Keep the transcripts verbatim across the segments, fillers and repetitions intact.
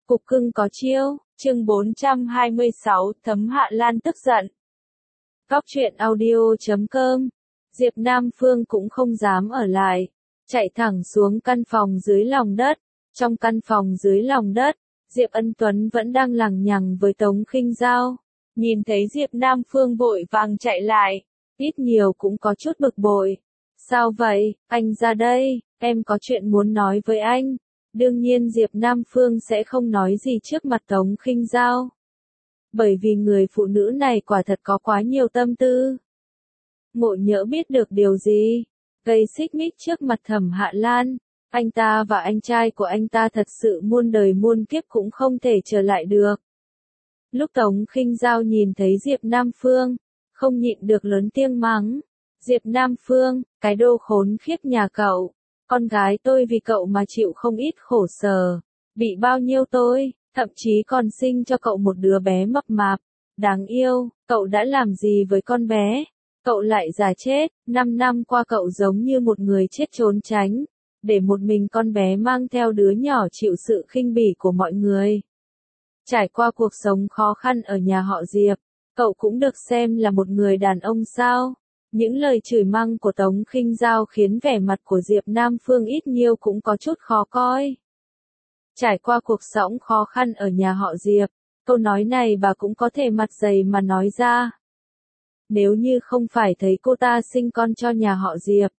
Cục cưng có chiêu, chương bốn trăm hai mươi sáu, Thấm Hạ Lan tức giận. Góc truyện audio chấm com. Diệp Nam Phương cũng không dám ở lại, chạy thẳng xuống căn phòng dưới lòng đất. Trong căn phòng dưới lòng đất, Diệp Ân Tuấn vẫn đang lằng nhằng với Tống Khinh Dao. Nhìn thấy Diệp Nam Phương vội vàng chạy lại, ít nhiều cũng có chút bực bội. Sao vậy, anh ra đây, em có chuyện muốn nói với anh. Đương nhiên Diệp Nam Phương sẽ không nói gì trước mặt Tống Khinh Dao. Bởi vì người phụ nữ này quả thật có quá nhiều tâm tư. Ngộ nhỡ biết được điều gì, gây xích mích trước mặt Thẩm Hạ Lan, anh ta và anh trai của anh ta thật sự muôn đời muôn kiếp cũng không thể trở lại được. Lúc Tống Khinh Dao nhìn thấy Diệp Nam Phương, không nhịn được lớn tiếng mắng. Diệp Nam Phương, cái đồ khốn khiếp nhà cậu. Con gái tôi vì cậu mà chịu không ít khổ sở, bị bao nhiêu tôi, thậm chí còn sinh cho cậu một đứa bé mập mạp, đáng yêu, cậu đã làm gì với con bé? Cậu lại già chết, năm năm qua cậu giống như một người chết trốn tránh, để một mình con bé mang theo đứa nhỏ chịu sự khinh bỉ của mọi người. Trải qua cuộc sống khó khăn ở nhà họ Diệp, cậu cũng được xem là một người đàn ông sao? Những lời chửi mắng của Tống Khinh Dao khiến vẻ mặt của Diệp Nam Phương ít nhiều cũng có chút khó coi. Trải qua cuộc sống khó khăn ở nhà họ Diệp, câu nói này bà cũng có thể mặt dày mà nói ra. Nếu như không phải thấy cô ta sinh con cho nhà họ Diệp.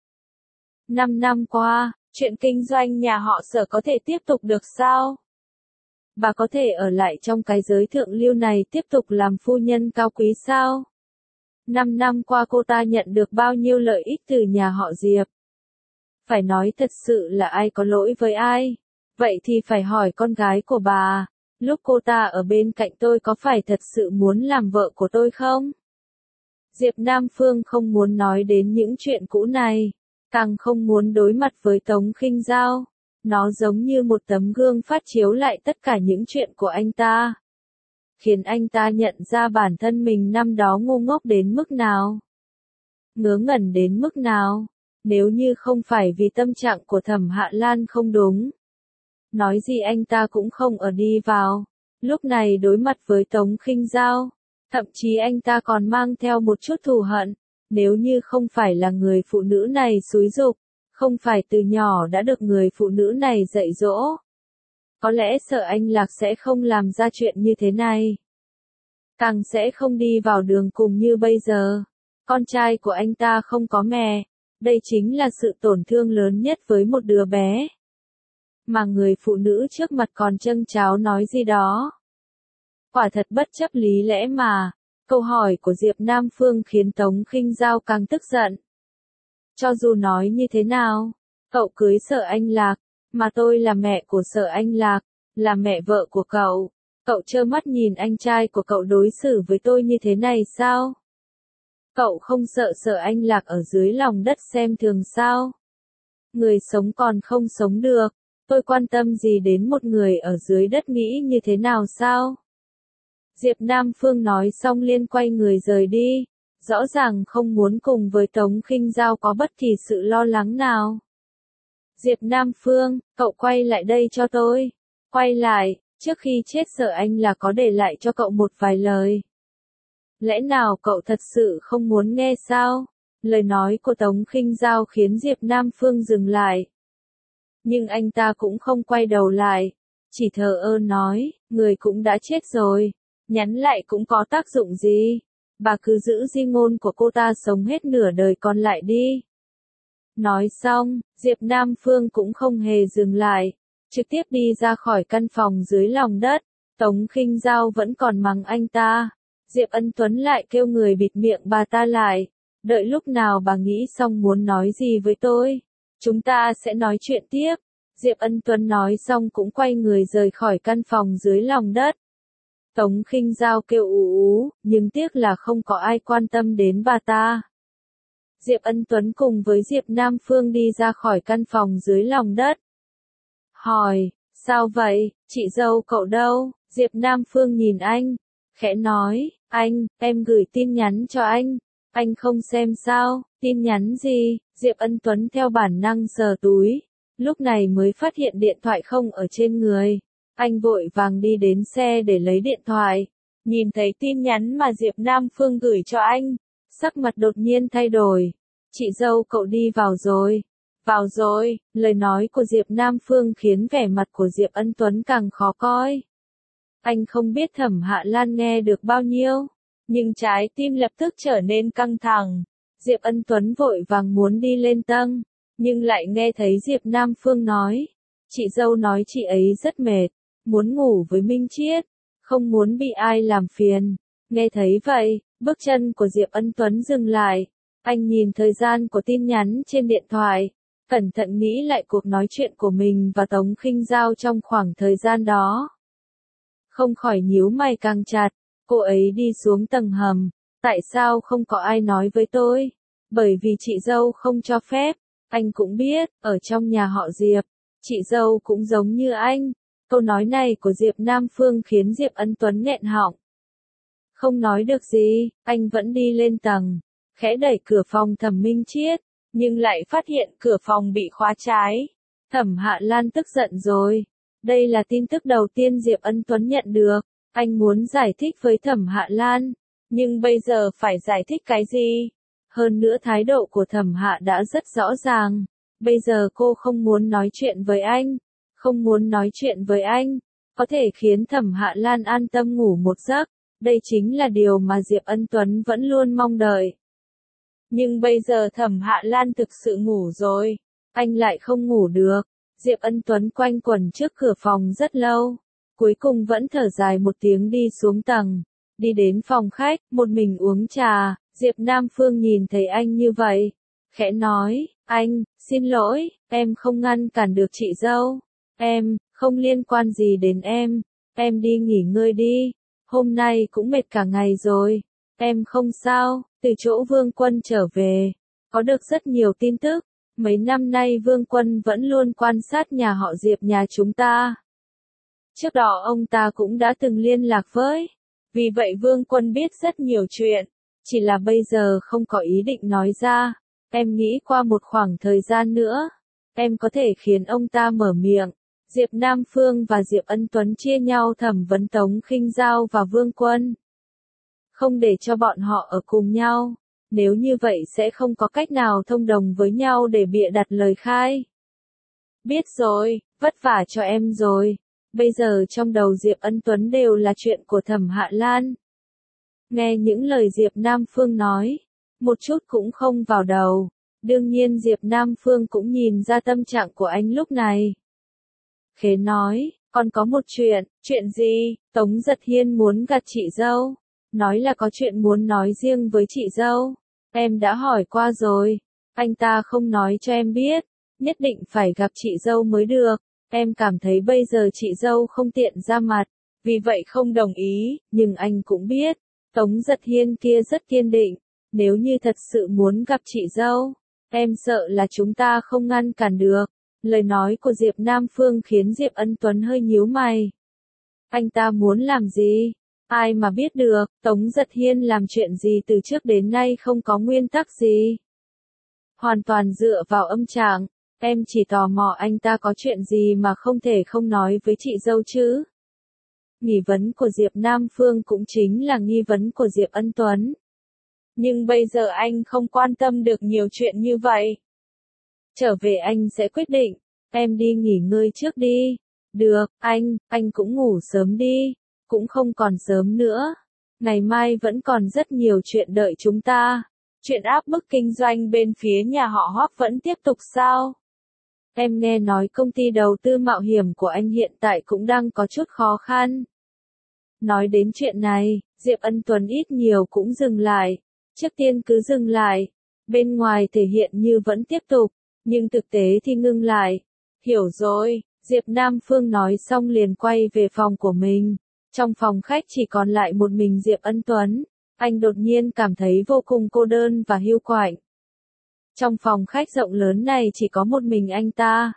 Năm năm qua, chuyện kinh doanh nhà họ Sở có thể tiếp tục được sao? Bà có thể ở lại trong cái giới thượng lưu này tiếp tục làm phu nhân cao quý sao? Năm năm qua cô ta nhận được bao nhiêu lợi ích từ nhà họ Diệp. Phải nói thật sự là ai có lỗi với ai. Vậy thì phải hỏi con gái của bà, lúc cô ta ở bên cạnh tôi có phải thật sự muốn làm vợ của tôi không? Diệp Nam Phương không muốn nói đến những chuyện cũ này, càng không muốn đối mặt với Tống Khinh Dao. Nó giống như một tấm gương phát chiếu lại tất cả những chuyện của anh ta, khiến anh ta nhận ra bản thân mình năm đó ngu ngốc đến mức nào, ngớ ngẩn đến mức nào. Nếu như không phải vì tâm trạng của Thẩm Hạ Lan không đúng, nói gì anh ta cũng không ở đi vào. Lúc này đối mặt với Tống Khinh Dao, thậm chí anh ta còn mang theo một chút thù hận. Nếu như không phải là người phụ nữ này xúi giục, không phải từ nhỏ đã được người phụ nữ này dạy dỗ, có lẽ Sở Anh Lạc sẽ không làm ra chuyện như thế này. Càng sẽ không đi vào đường cùng như bây giờ. Con trai của anh ta không có mẹ. Đây chính là sự tổn thương lớn nhất với một đứa bé. Mà người phụ nữ trước mặt còn trâng tráo nói gì đó. Quả thật bất chấp lý lẽ mà. Câu hỏi của Diệp Nam Phương khiến Tống Khinh Dao càng tức giận. Cho dù nói như thế nào, cậu cưới Sở Anh Lạc, mà tôi là mẹ của Sở Anh Lạc, là mẹ vợ của cậu. Cậu trơ mắt nhìn anh trai của cậu đối xử với tôi như thế này sao? Cậu không sợ Sở Anh Lạc ở dưới lòng đất xem thường sao? Người sống còn không sống được, tôi quan tâm gì đến một người ở dưới đất nghĩ như thế nào sao? Diệp Nam Phương nói xong liền quay người rời đi, rõ ràng không muốn cùng với Tống Khinh Dao có bất kỳ sự lo lắng nào. Diệp Nam Phương, cậu quay lại đây cho tôi. Quay lại, trước khi chết Sở Anh là có để lại cho cậu một vài lời. Lẽ nào cậu thật sự không muốn nghe sao? Lời nói của Tống Khinh Dao khiến Diệp Nam Phương dừng lại. Nhưng anh ta cũng không quay đầu lại, chỉ thờ ơ nói, người cũng đã chết rồi, nhắn lại cũng có tác dụng gì. Bà cứ giữ di ngôn của cô ta sống hết nửa đời còn lại đi. Nói xong, Diệp Nam Phương cũng không hề dừng lại, trực tiếp đi ra khỏi căn phòng dưới lòng đất. Tống Khinh Dao vẫn còn mắng anh ta. Diệp Ân Tuấn lại kêu người bịt miệng bà ta lại. Đợi lúc nào bà nghĩ xong muốn nói gì với tôi, chúng ta sẽ nói chuyện tiếp. Diệp Ân Tuấn nói xong cũng quay người rời khỏi căn phòng dưới lòng đất. Tống Khinh Dao kêu ú ú, nhưng tiếc là không có ai quan tâm đến bà ta. Diệp Ân Tuấn cùng với Diệp Nam Phương đi ra khỏi căn phòng dưới lòng đất. Hỏi, sao vậy, chị dâu cậu đâu? Diệp Nam Phương nhìn anh, khẽ nói, anh, em gửi tin nhắn cho anh, anh không xem sao? Tin nhắn gì? Diệp Ân Tuấn theo bản năng sờ túi, lúc này mới phát hiện điện thoại không ở trên người. Anh vội vàng đi đến xe để lấy điện thoại. Nhìn thấy tin nhắn mà Diệp Nam Phương gửi cho anh. Sắc mặt đột nhiên thay đổi. Chị dâu cậu đi vào rồi. Vào rồi, lời nói của Diệp Nam Phương khiến vẻ mặt của Diệp Ân Tuấn càng khó coi. Anh không biết Thẩm Hạ Lan nghe được bao nhiêu, nhưng trái tim lập tức trở nên căng thẳng. Diệp Ân Tuấn vội vàng muốn đi lên tầng, nhưng lại nghe thấy Diệp Nam Phương nói. Chị dâu nói chị ấy rất mệt, muốn ngủ với Minh Chiết, không muốn bị ai làm phiền. Nghe thấy vậy, bước chân của Diệp Ân Tuấn dừng lại. Anh nhìn thời gian của tin nhắn trên điện thoại, cẩn thận nghĩ lại cuộc nói chuyện của mình và Tống Khinh Giao trong khoảng thời gian đó. Không khỏi nhíu mày càng chặt, cô ấy đi xuống tầng hầm, tại sao không có ai nói với tôi? Bởi vì chị dâu không cho phép, anh cũng biết, ở trong nhà họ Diệp, chị dâu cũng giống như anh. Câu nói này của Diệp Nam Phương khiến Diệp Ân Tuấn nghẹn họng. Không nói được gì, anh vẫn đi lên tầng, khẽ đẩy cửa phòng Thẩm Minh Chiết, nhưng lại phát hiện cửa phòng bị khóa trái. Thẩm Hạ Lan tức giận rồi. Đây là tin tức đầu tiên Diệp Ân Tuấn nhận được. Anh muốn giải thích với Thẩm Hạ Lan, nhưng bây giờ phải giải thích cái gì? Hơn nữa thái độ của Thẩm Hạ đã rất rõ ràng. Bây giờ cô không muốn nói chuyện với anh, không muốn nói chuyện với anh, có thể khiến Thẩm Hạ Lan an tâm ngủ một giấc. Đây chính là điều mà Diệp Ân Tuấn vẫn luôn mong đợi. Nhưng bây giờ Thẩm Hạ Lan thực sự ngủ rồi, anh lại không ngủ được. Diệp Ân Tuấn quanh quẩn trước cửa phòng rất lâu, cuối cùng vẫn thở dài một tiếng đi xuống tầng, đi đến phòng khách, một mình uống trà. Diệp Nam Phương nhìn thấy anh như vậy, khẽ nói, anh, xin lỗi, em không ngăn cản được chị dâu, em, không liên quan gì đến em, em đi nghỉ ngơi đi, hôm nay cũng mệt cả ngày rồi, em không sao. Từ chỗ Vương Quân trở về, có được rất nhiều tin tức. Mấy năm nay Vương Quân vẫn luôn quan sát nhà họ Diệp nhà chúng ta. Trước đó ông ta cũng đã từng liên lạc với. Vì vậy Vương Quân biết rất nhiều chuyện. Chỉ là bây giờ không có ý định nói ra. Em nghĩ qua một khoảng thời gian nữa, em có thể khiến ông ta mở miệng. Diệp Nam Phương và Diệp Ân Tuấn chia nhau thẩm vấn Tống Khinh Giao và Vương Quân. Không để cho bọn họ ở cùng nhau. Nếu như vậy sẽ không có cách nào thông đồng với nhau để bịa đặt lời khai. Biết rồi, vất vả cho em rồi. Bây giờ trong đầu Diệp Ân Tuấn đều là chuyện của Thẩm Hạ Lan. Nghe những lời Diệp Nam Phương nói, một chút cũng không vào đầu. Đương nhiên Diệp Nam Phương cũng nhìn ra tâm trạng của anh lúc này. Khế nói, còn có một chuyện. Chuyện gì? Tống Giật Hiên muốn gạt chị dâu. Nói là có chuyện muốn nói riêng với chị dâu. Em đã hỏi qua rồi. Anh ta không nói cho em biết. Nhất định phải gặp chị dâu mới được. Em cảm thấy bây giờ chị dâu không tiện ra mặt. Vì vậy không đồng ý. Nhưng anh cũng biết. Tống Giật Hiên kia rất kiên định. Nếu như thật sự muốn gặp chị dâu, em sợ là chúng ta không ngăn cản được. Lời nói của Diệp Nam Phương khiến Diệp Ân Tuấn hơi nhíu mày. Anh ta muốn làm gì? Ai mà biết được, Tống Giật Hiên làm chuyện gì từ trước đến nay không có nguyên tắc gì. Hoàn toàn dựa vào âm trạng, em chỉ tò mò anh ta có chuyện gì mà không thể không nói với chị dâu chứ. Nghi vấn của Diệp Nam Phương cũng chính là nghi vấn của Diệp Ân Tuấn. Nhưng bây giờ anh không quan tâm được nhiều chuyện như vậy. Trở về anh sẽ quyết định, em đi nghỉ ngơi trước đi. Được, anh, anh cũng ngủ sớm đi. Cũng không còn sớm nữa. Ngày mai vẫn còn rất nhiều chuyện đợi chúng ta. Chuyện áp bức kinh doanh bên phía nhà họ Hoắc vẫn tiếp tục sao? Em nghe nói công ty đầu tư mạo hiểm của anh hiện tại cũng đang có chút khó khăn. Nói đến chuyện này, Diệp Ân Tuấn ít nhiều cũng dừng lại. Trước tiên cứ dừng lại. Bên ngoài thể hiện như vẫn tiếp tục, nhưng thực tế thì ngưng lại. Hiểu rồi, Diệp Nam Phương nói xong liền quay về phòng của mình. Trong phòng khách chỉ còn lại một mình Diệp Ân Tuấn, anh đột nhiên cảm thấy vô cùng cô đơn và hiu quạnh. Trong phòng khách rộng lớn này chỉ có một mình anh ta.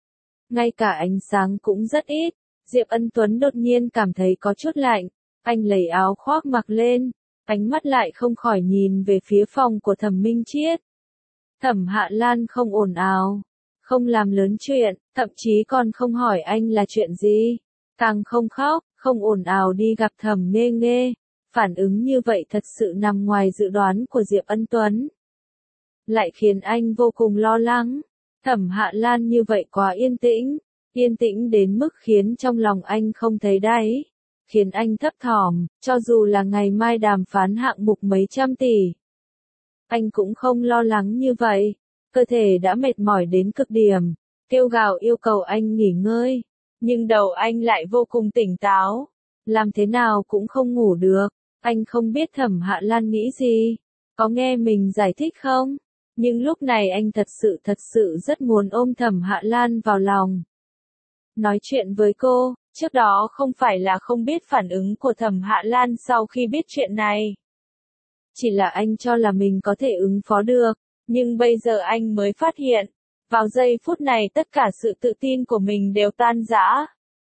Ngay cả ánh sáng cũng rất ít, Diệp Ân Tuấn đột nhiên cảm thấy có chút lạnh, anh lấy áo khoác mặc lên, ánh mắt lại không khỏi nhìn về phía phòng của Thẩm Minh Chiết. Thẩm Hạ Lan không ồn ào, không làm lớn chuyện, thậm chí còn không hỏi anh là chuyện gì. càng không khóc, không ồn ào đi gặp Thẩm Nghê Nghê. Phản ứng như vậy thật sự nằm ngoài dự đoán của Diệp Ân Tuấn. Lại khiến anh vô cùng lo lắng. Thẩm Hạ Lan như vậy quá yên tĩnh, yên tĩnh đến mức khiến trong lòng anh không thấy đáy, khiến anh thấp thỏm, cho dù là ngày mai đàm phán hạng mục mấy trăm tỷ. Anh cũng không lo lắng như vậy, cơ thể đã mệt mỏi đến cực điểm, kêu gào yêu cầu anh nghỉ ngơi, nhưng đầu anh lại vô cùng tỉnh táo, làm thế nào cũng không ngủ được. Anh không biết Thẩm Hạ Lan nghĩ gì, có nghe mình giải thích không? Nhưng lúc này anh thật sự thật sự rất muốn ôm Thẩm Hạ Lan vào lòng. Nói chuyện với cô, trước đó không phải là không biết phản ứng của Thẩm Hạ Lan sau khi biết chuyện này. Chỉ là anh cho là mình có thể ứng phó được, nhưng bây giờ anh mới phát hiện, vào giây phút này tất cả sự tự tin của mình đều tan rã.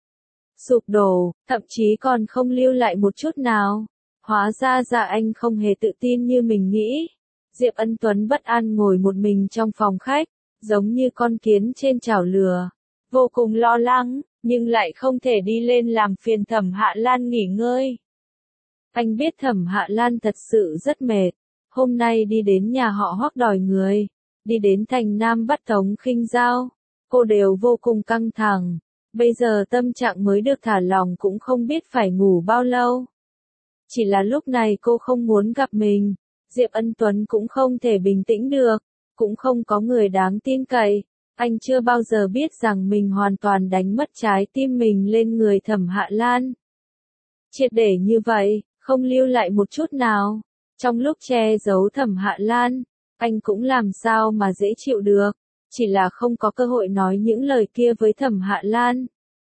Sụp đổ, thậm chí còn không lưu lại một chút nào. Hóa ra ra anh không hề tự tin như mình nghĩ. Diệp Ân Tuấn bất an ngồi một mình trong phòng khách, giống như con kiến trên chảo lửa. Vô cùng lo lắng, nhưng lại không thể đi lên làm phiền Thẩm Hạ Lan nghỉ ngơi. Anh biết Thẩm Hạ Lan thật sự rất mệt. Hôm nay đi đến nhà họ Hoắc đòi người, đi đến thành Nam bắt Tống Khinh Giao. Cô đều vô cùng căng thẳng. Bây giờ tâm trạng mới được thả lỏng cũng không biết phải ngủ bao lâu. Chỉ là lúc này cô không muốn gặp mình, Diệp Ân Tuấn cũng không thể bình tĩnh được, cũng không có người đáng tin cậy. Anh chưa bao giờ biết rằng mình hoàn toàn đánh mất trái tim mình lên người Thẩm Hạ Lan. Triệt để như vậy, không lưu lại một chút nào. Trong lúc che giấu Thẩm Hạ Lan, anh cũng làm sao mà dễ chịu được, chỉ là không có cơ hội nói những lời kia với Thẩm Hạ Lan.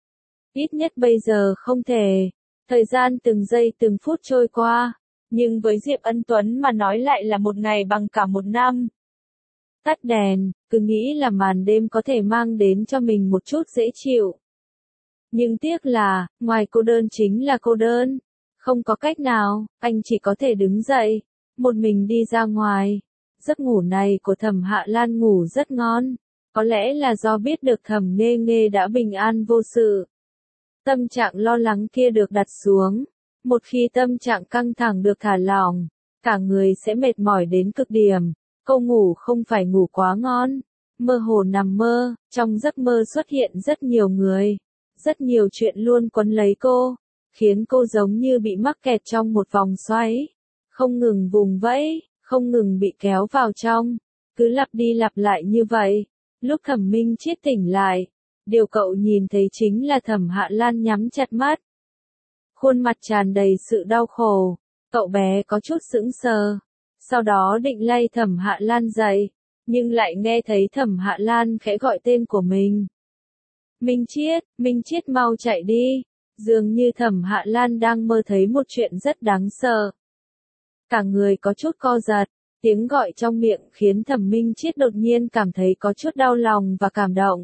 Ít nhất bây giờ không thể. Thời gian từng giây từng phút trôi qua, nhưng với Diệp Ân Tuấn mà nói lại là một ngày bằng cả một năm. Tắt đèn, cứ nghĩ là màn đêm có thể mang đến cho mình một chút dễ chịu. Nhưng tiếc là, ngoài cô đơn chính là cô đơn. Không có cách nào, anh chỉ có thể đứng dậy, một mình đi ra ngoài. Giấc ngủ này của Thẩm Hạ Lan ngủ rất ngon, có lẽ là do biết được Thẩm Nghê Nghê đã bình an vô sự. Tâm trạng lo lắng kia được đặt xuống. Một khi tâm trạng căng thẳng được thả lỏng, cả người sẽ mệt mỏi đến cực điểm. Cô ngủ không phải ngủ quá ngon, mơ hồ nằm mơ, trong giấc mơ xuất hiện rất nhiều người, rất nhiều chuyện luôn quấn lấy cô, khiến cô giống như bị mắc kẹt trong một vòng xoáy, không ngừng vùng vẫy, không ngừng bị kéo vào trong, cứ lặp đi lặp lại như vậy. Lúc Thẩm Minh Chiết tỉnh lại, điều cậu nhìn thấy chính là Thẩm Hạ Lan nhắm chặt mắt. Khuôn mặt tràn đầy sự đau khổ, cậu bé có chút sững sờ, sau đó định lay Thẩm Hạ Lan dậy, nhưng lại nghe thấy Thẩm Hạ Lan khẽ gọi tên của mình. Minh Chiết, Minh Chiết mau chạy đi, dường như Thẩm Hạ Lan đang mơ thấy một chuyện rất đáng sợ. Cả người có chút co giật, tiếng gọi trong miệng khiến Thẩm Minh Chiết đột nhiên cảm thấy có chút đau lòng và cảm động.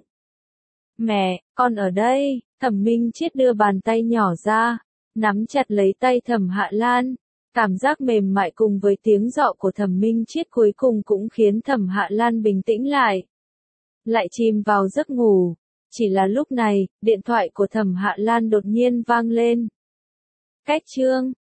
Mẹ, con ở đây. Thẩm Minh Chiết đưa bàn tay nhỏ ra, nắm chặt lấy tay Thẩm Hạ Lan. Cảm giác mềm mại cùng với tiếng dọ của Thẩm Minh Chiết cuối cùng cũng khiến Thẩm Hạ Lan bình tĩnh lại. Lại chìm vào giấc ngủ. Chỉ là lúc này, điện thoại của Thẩm Hạ Lan đột nhiên vang lên. Cách chương